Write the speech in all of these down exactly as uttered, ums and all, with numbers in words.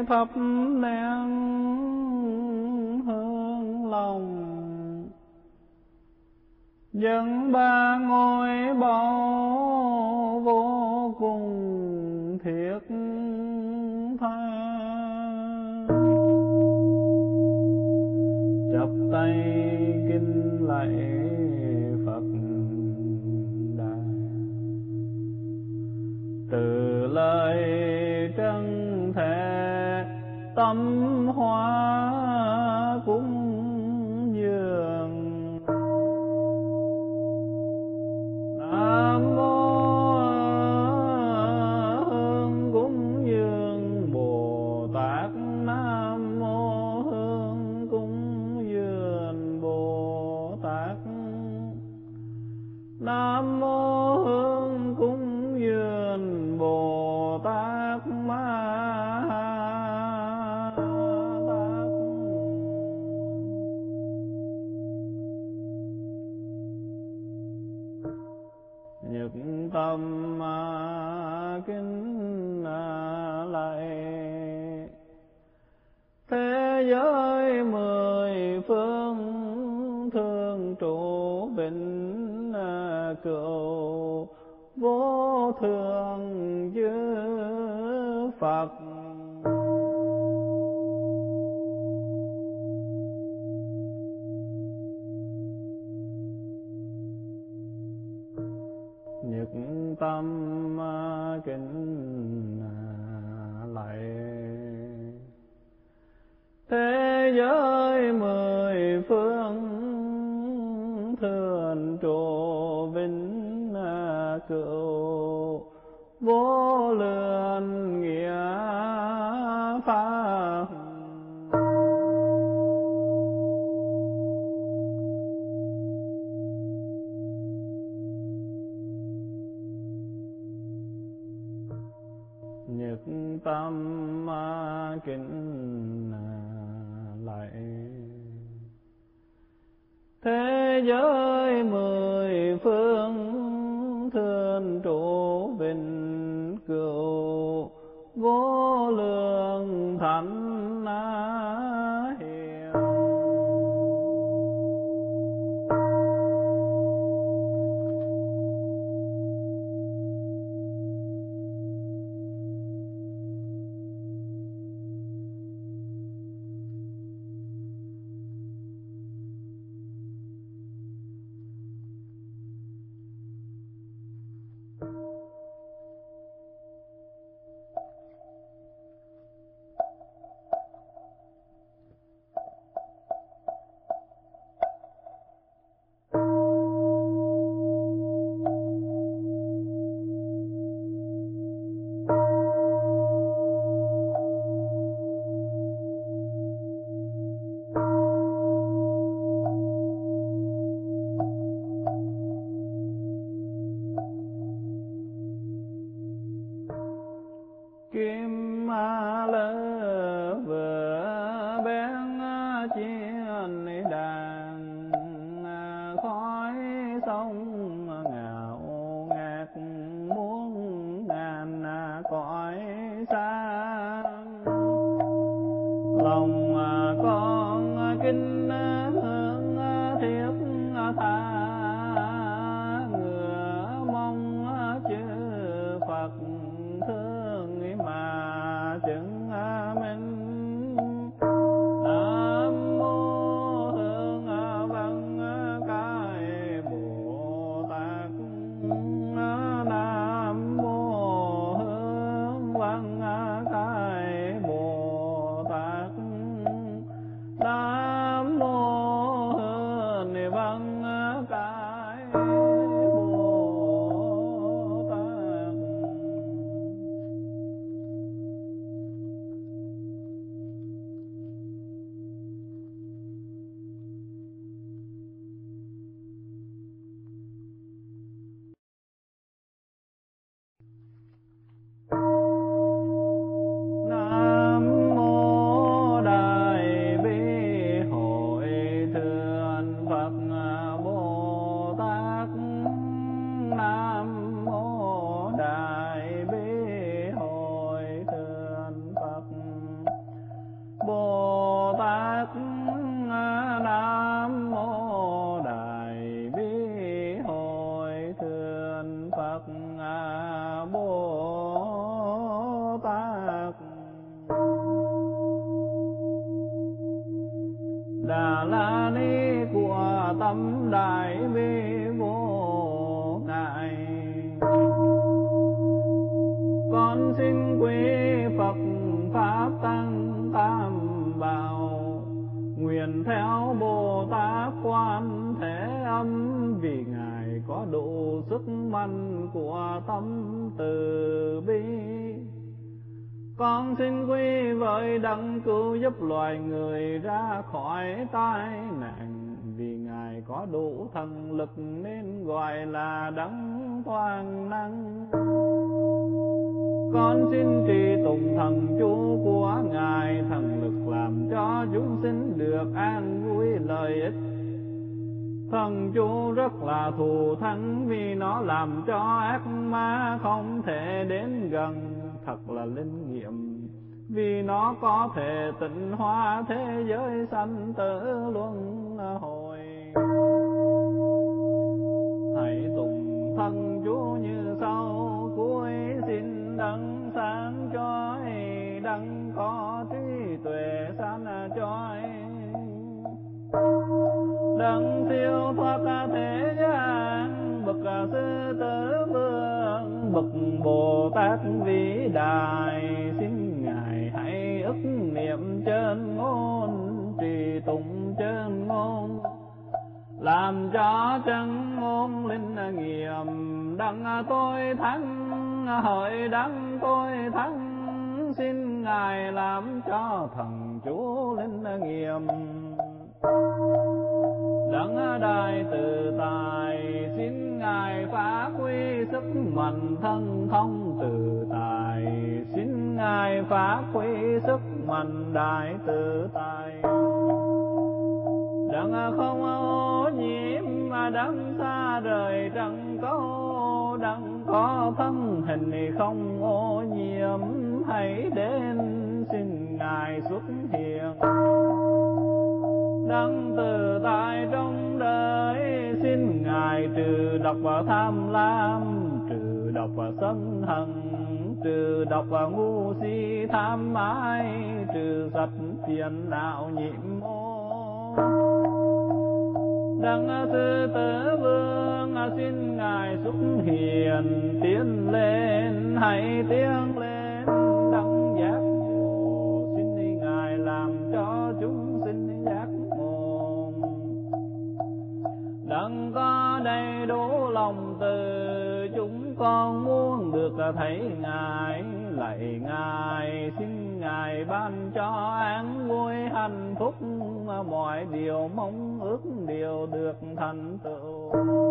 thắp nén hương lòng, dẫn ba ngôi bảo vô cùng thiết tha. Chắp tay kinh lạy Phật Đà, từ lời chân thể tâm hóa cúng dường. Nam mô Hương cúng dường Bồ Tát, Nam mô Hương cúng dường Bồ Tát, Nam mô Hương cúng dường Bồ Tát Ma Tát. Nhật tâm kính lạy thế giới mười phương, thường trụ vĩnh cửu vô thượng chư Phật. Nhật tâm kính lạy thế giới mười phương, thường trụ vĩnh cửu vô lượng nghĩa pháp. Nhật tâm kính lạy thế giới mười phương, thường trụ vĩnh cửu vô lượng thánh hiền. Kim lơ vừa bén chiên đàn, khói sông ngạo ngạt muôn ngàn cõi xa. Lòng con kinh hương thiết tha, ngựa mong chư Phật thương mà chứng minh. Nam mô Hương Văn Cái Bồ Tát, Nam mô Hương Văn Cái Bồ Tát, Nam mô Đà La Ni của tâm đại bi vô ngại. Con xin quý Phật Pháp Tăng Tam Bảo, nguyện theo Bồ Tát Quan Thế Âm, vì Ngài có đủ sức mạnh của tâm từ bi. Con xin quy với đấng cứu giúp loài người ra khỏi tai nạn, vì Ngài có đủ thần lực nên gọi là đấng toàn năng. Con xin trì tụng thần chú của Ngài, thần lực làm cho chúng sinh được an vui lợi ích. Thần chú rất là thù thắng, vì nó làm cho ác ma không thể đến gần. Thật là linh nghiệm, vì nó có thể tịnh hóa thế giới sanh tử luân hồi. Hãy tụng thần chú như sau: cuối xin đấng sáng chói, đấng có trí tuệ sáng chói, đấng siêu thoát thế gian, bậc sư tử vương, bậc Bồ Tát vĩ đại. Xin Ngài hãy ức niệm chân ngôn, trì tụng chân ngôn, làm cho chân ngôn linh nghiệm. Đặng tôi thắng, hỡi đặng tôi thắng, xin Ngài làm cho thần chú linh nghiệm. Đấng đại từ tài, xin Ngài phát huy sức mạnh thân không từ tài. Xin Ngài phát huy sức mạnh đại từ tài. Đấng không ô nhiễm mà đấng xa rời trần câu, đấng có thân hình không ô nhiễm, hãy đến xin Ngài xuất hiện. Đấng từ tại trong đời, xin Ngài trừ độc và tham lam, trừ độc và sân hận, trừ độc và ngu si tham ái, trừ sạch phiền não nhiễm ô. Đấng sư tử vương, xin Ngài xuất hiện, tiến lên hãy tiến lên. Đấng giác ngộ, xin Ngài làm cho chúng sinh giác ngộ. Đấng có đầy đủ lòng từ, chúng con muốn được thấy Ngài. Lạy Ngài, xin Ngài ban cho an vui hạnh phúc, mọi điều mong ước đều được thành tựu.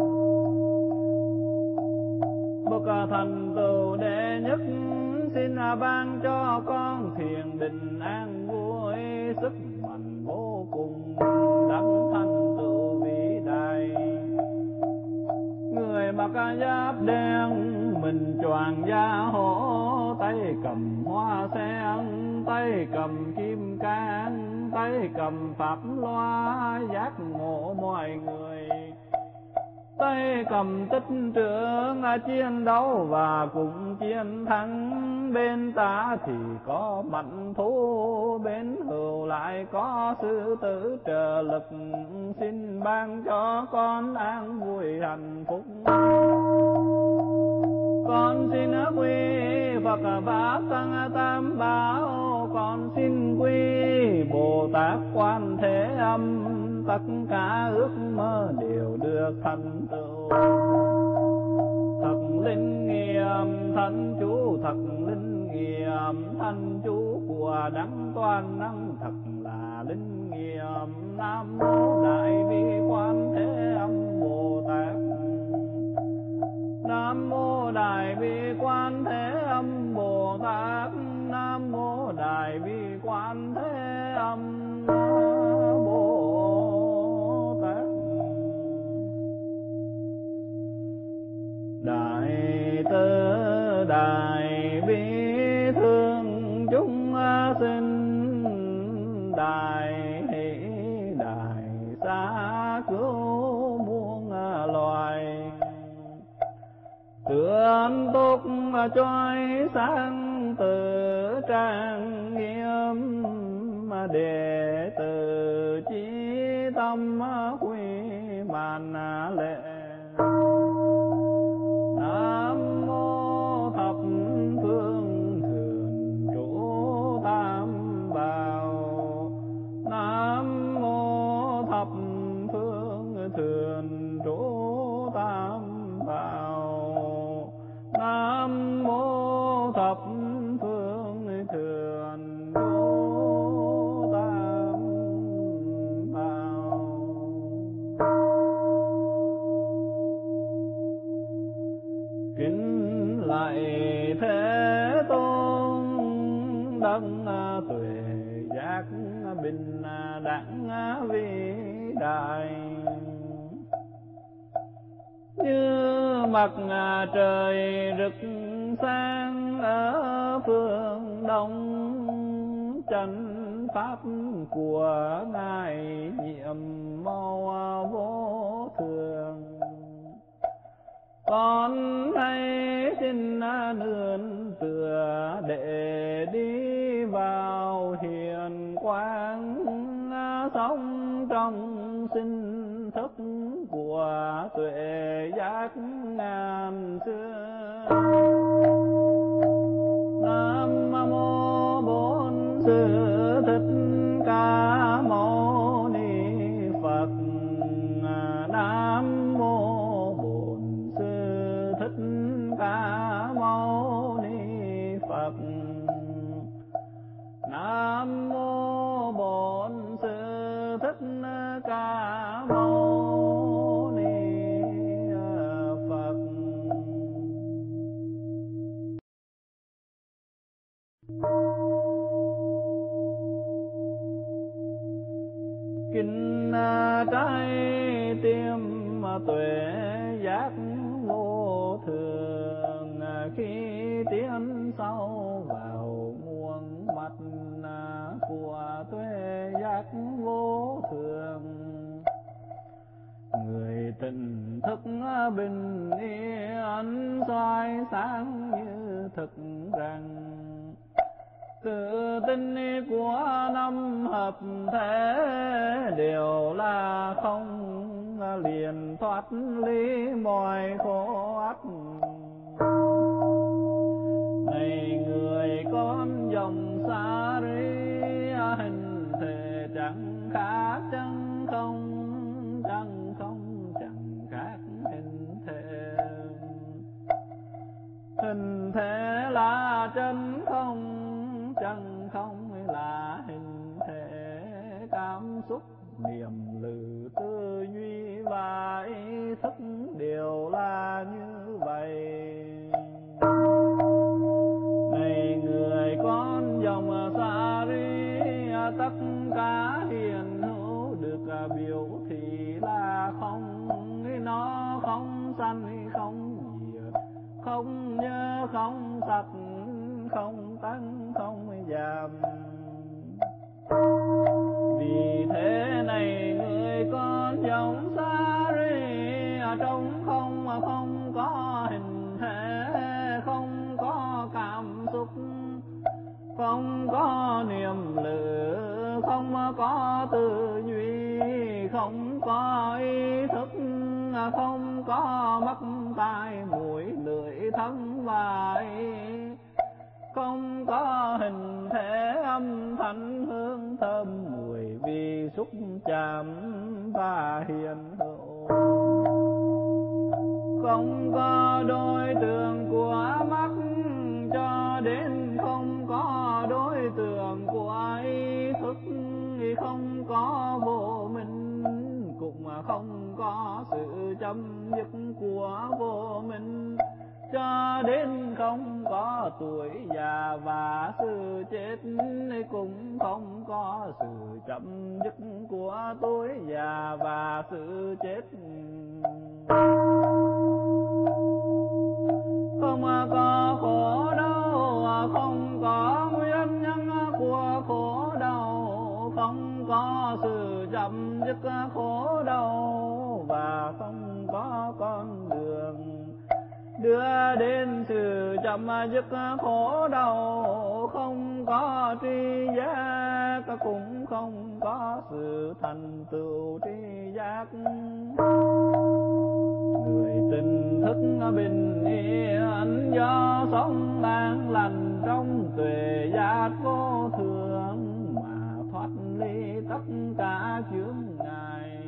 Bậc thành tựu đệ nhất, xin ban cho con thiền định an vui, sức mạnh vô cùng đấng thành tựu vĩ đại. Người mặc giáp đen, mình choàng da hổ, tay cầm hoa sen, tay cầm kim cang, tay cầm pháp loa giác ngộ mọi người. Tay cầm tích trượng chiến đấu và cùng chiến thắng, bên ta thì có mạnh thú, bên hữu lại có sư tử trợ lực. Xin ban cho con an vui hạnh phúc. Con xin quy Phật Pháp Tăng Tam Bảo, con xin quy Bồ Tát Quan Thế Âm, tất cả ước mơ đều được thành tựu. Thật linh nghiệm thân chú, thật linh nghiệm thân chú của đấng toàn năng, thật là linh nghiệm. Nam mô Đại Bi Quan Thế Âm Bồ Tát. Nam mô Đại Bi Quan Thế Âm Bồ Tát. Nam mô Đại Bi Quan Thế Âm Bồ Tát. Đại từ đại bi thương chúng sinh, đại hỷ đại xá cứu muôn loài. Tượng túc chói sáng từ trang nghiêm, đệ tử chi tâm quy màn lệ. Nam mô thập phương thường trụ tam bảo. Nam mô thập phương thường trụ tam bảo. Nam mô thập phương thường trụ tam bảo. Kính lạy Thế Tôn đấng tuệ giác bình đẳng vĩ đại. Như mặt trời rực sáng ở phương đông, chánh pháp của Ngài nhiệm màu vô thường. Con nay xin nương tựa để đi vào hiền quang, sống trong sinh thức của tuệ giác ngàn xưa. Nam mô Bổn Sư Thích Ca Mâu Ni Phật. Nam mô Bổn Sư Thích Ca Mâu Ni Phật. Nam mô Bổn Sư Thích Ca Mâu Ni Phật. Kinh trái tim tuệ giác vô thường, khi tiến sâu vào muôn mặt của tuệ giác vô thường. Người tỉnh thức bình yên soi sáng như thực rằng, tự tin của năm hợp thể đều là không, liền thoát ly mọi khổ ách. Này người con dòng xa ri, hình thể chẳng khác chẳng không, chẳng không chẳng khác hình thể. Hình thể là chân không, chân không là hình thể. Cảm xúc niệm lự tư duy và ý thức đều là như vậy. Này người con dòng xa ri, tất cả hiện hữu được biểu thị là không. Nó không sanh không diệt, không nhớ không sạch, không tăng không giảm. Vì thế này người con dòng xa ri, trong không mà không có hình thể, không có cảm xúc, không có niệm lự, không có tư duy, không có ý thức, không có mắt tai mũi lưỡi thân và ý, không có hình thể âm thanh hương thơm mùi vị xúc chạm và hiện hữu. Không có đối tượng của mắt, cho đến không có đối tượng của ý thức. Không có vô minh, cũng không có sự chấm dứt của vô minh. Cho đến không có tuổi già và sự chết, cũng không có sự chấm dứt của tuổi già và sự chết. Không có khổ đau, không có nguyên nhân của khổ đau, không có sự chấm dứt khổ đau và không có con đường đưa đến sự chấm dứt khổ đau. Không có tri giác, cũng không có sự thành tựu tri giác. Người tỉnh thức bình yên do sống an lành trong tuệ giác vô thường mà thoát ly tất cả chướng ngại.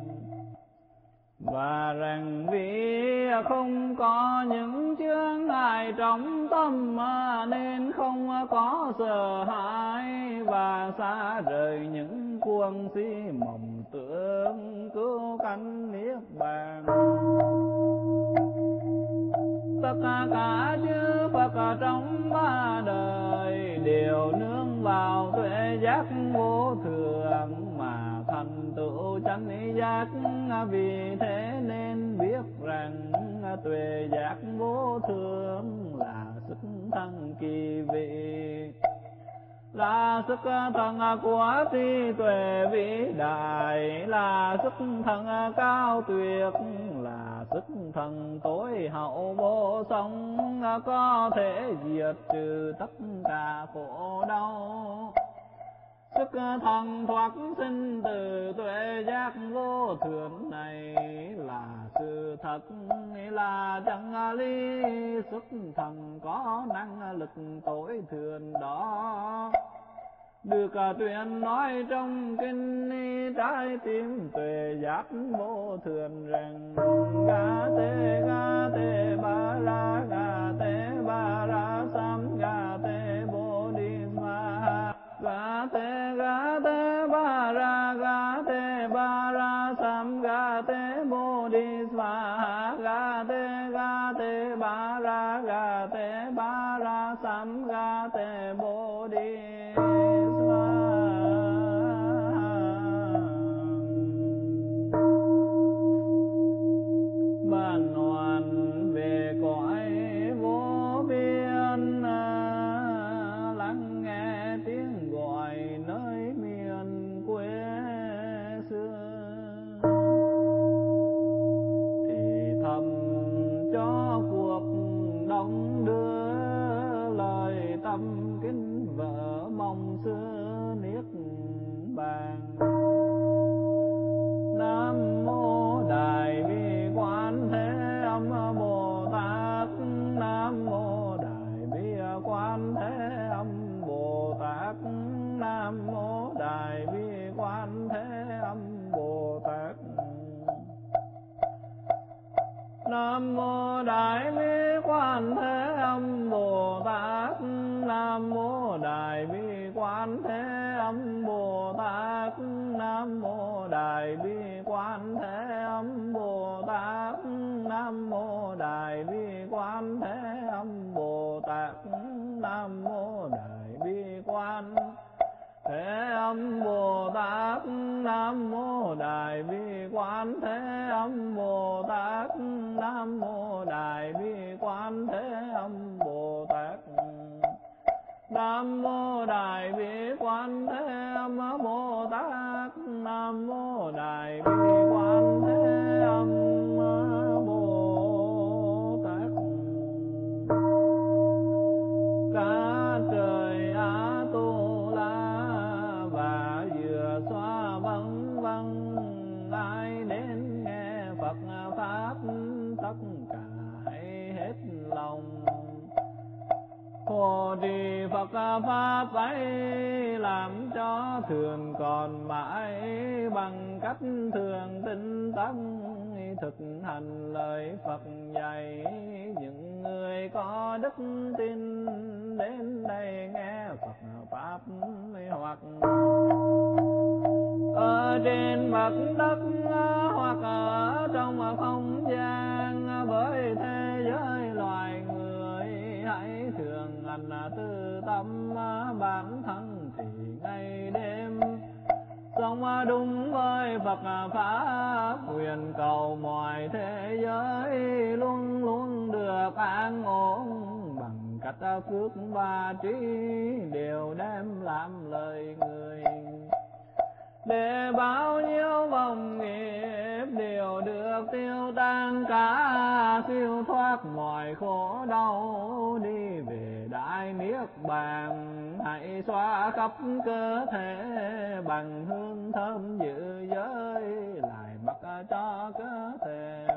Và rằng vì không có những chướng ngại trong tâm nên không có sợ hãi và xa rời những cuồng si mộng tưởng cứu cánh niết bàn. Tất cả chư Phật trong ba đời đều nương vào tuệ giác vô thường mà thành tựu chánh giác. Vì thế nên biết rằng tuệ giác vô thường là sức thân kỳ vị, là sức thân của trí tuệ vĩ đại, là sức thân cao tuyệt, là sức thần tối hậu vô song, có thể diệt trừ tất cả khổ đau. Sức thần thoát sinh từ tuệ giác vô thường này là sự thật, là chân lý. Sức thần có năng lực tối thượng đó được truyền nói trong kinh trái tim tuệ giác vô thường rằng: ga te ga te ba ra ga te ba ra sam ga te bồ đi ma ga te ga te ba ra ga te ba ra sam ga te bồ đi ma ga te ga te ba ra ga te ba ra sam ga te bồ đi. Ban hoàn về cõi vô biên, lắng nghe tiếng gọi nơi miền quê xưa, thì thầm cho cuộc đông đưa lời tâm kính vợ mong xưa niết bàn. Nam mô Đại Bi Quán Thế Âm Bồ Tát, Nam mô Đại Bi Quán Thế Âm Bồ Tát, Nam mô Đại Bi Quán Thế Âm Bồ Tát. Nam mô Đại Bi Quán Thế Âm Bồ Tát, Nam mô Đại Bi Quán Thế Âm Bồ Tát, Nam mô Đại Bi Quán Thế Âm Bồ Tát, Nam mô Đại Bi Quán Thế Âm Bồ Tát, Nam mô Đại Bi Quán Thế Âm Bồ Tát, Nam mô Đại Bi Quán Thế Âm Bồ Tát, Nam mô Đại Bi Quán Thế Âm Bồ Tát. Nam mô Đại Bi Quán Thế Âm Bồ Tát, Nam mô Đại Bi Quán Thế Âm Bồ Tát. Cả trời Á Tu La và vừa xoa vắng vắng, ai đến nghe Phật pháp tất cả hãy hết lòng. Phổ trì Phật pháp ấy làm cho thường còn mãi, bằng cách thường tinh tấn thực hành lời Phật dạy. Những người có đức tin đến đây nghe Phật pháp hoặc ở trên mặt đất hoặc ở trong không gian, bởi thế giới loài người hãy thường hành tư tâm bản thân thì ngày đêm sống đúng với Phật pháp, nguyện cầu mọi thế giới luôn luôn được an ổn, bằng cách phước và trí đều đem làm lời người. Để bao nhiêu vòng nghiệp đều được tiêu tan cả, siêu thoát mọi khổ đau đi về đại niết bàn. hãy xoa khắp cơ thể, bằng hương thơm dự giới lại mặc cho cơ thể.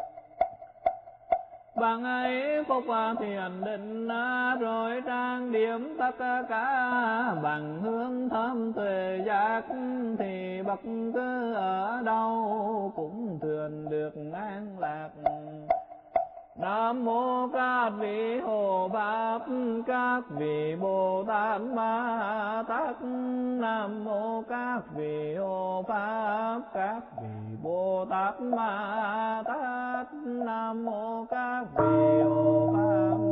Bằng ấy phúc thiền định, rồi trang điểm tất cả, bằng hương thơm tuệ giác, thì bất cứ ở đâu cũng thường được an lạc. Nam mô các vị hộ pháp, các vị Bồ Tát Ma Tát. Nam mô các vị hộ pháp, các vị Bồ Tát Ma Tát. Nam mô các vị hộ pháp.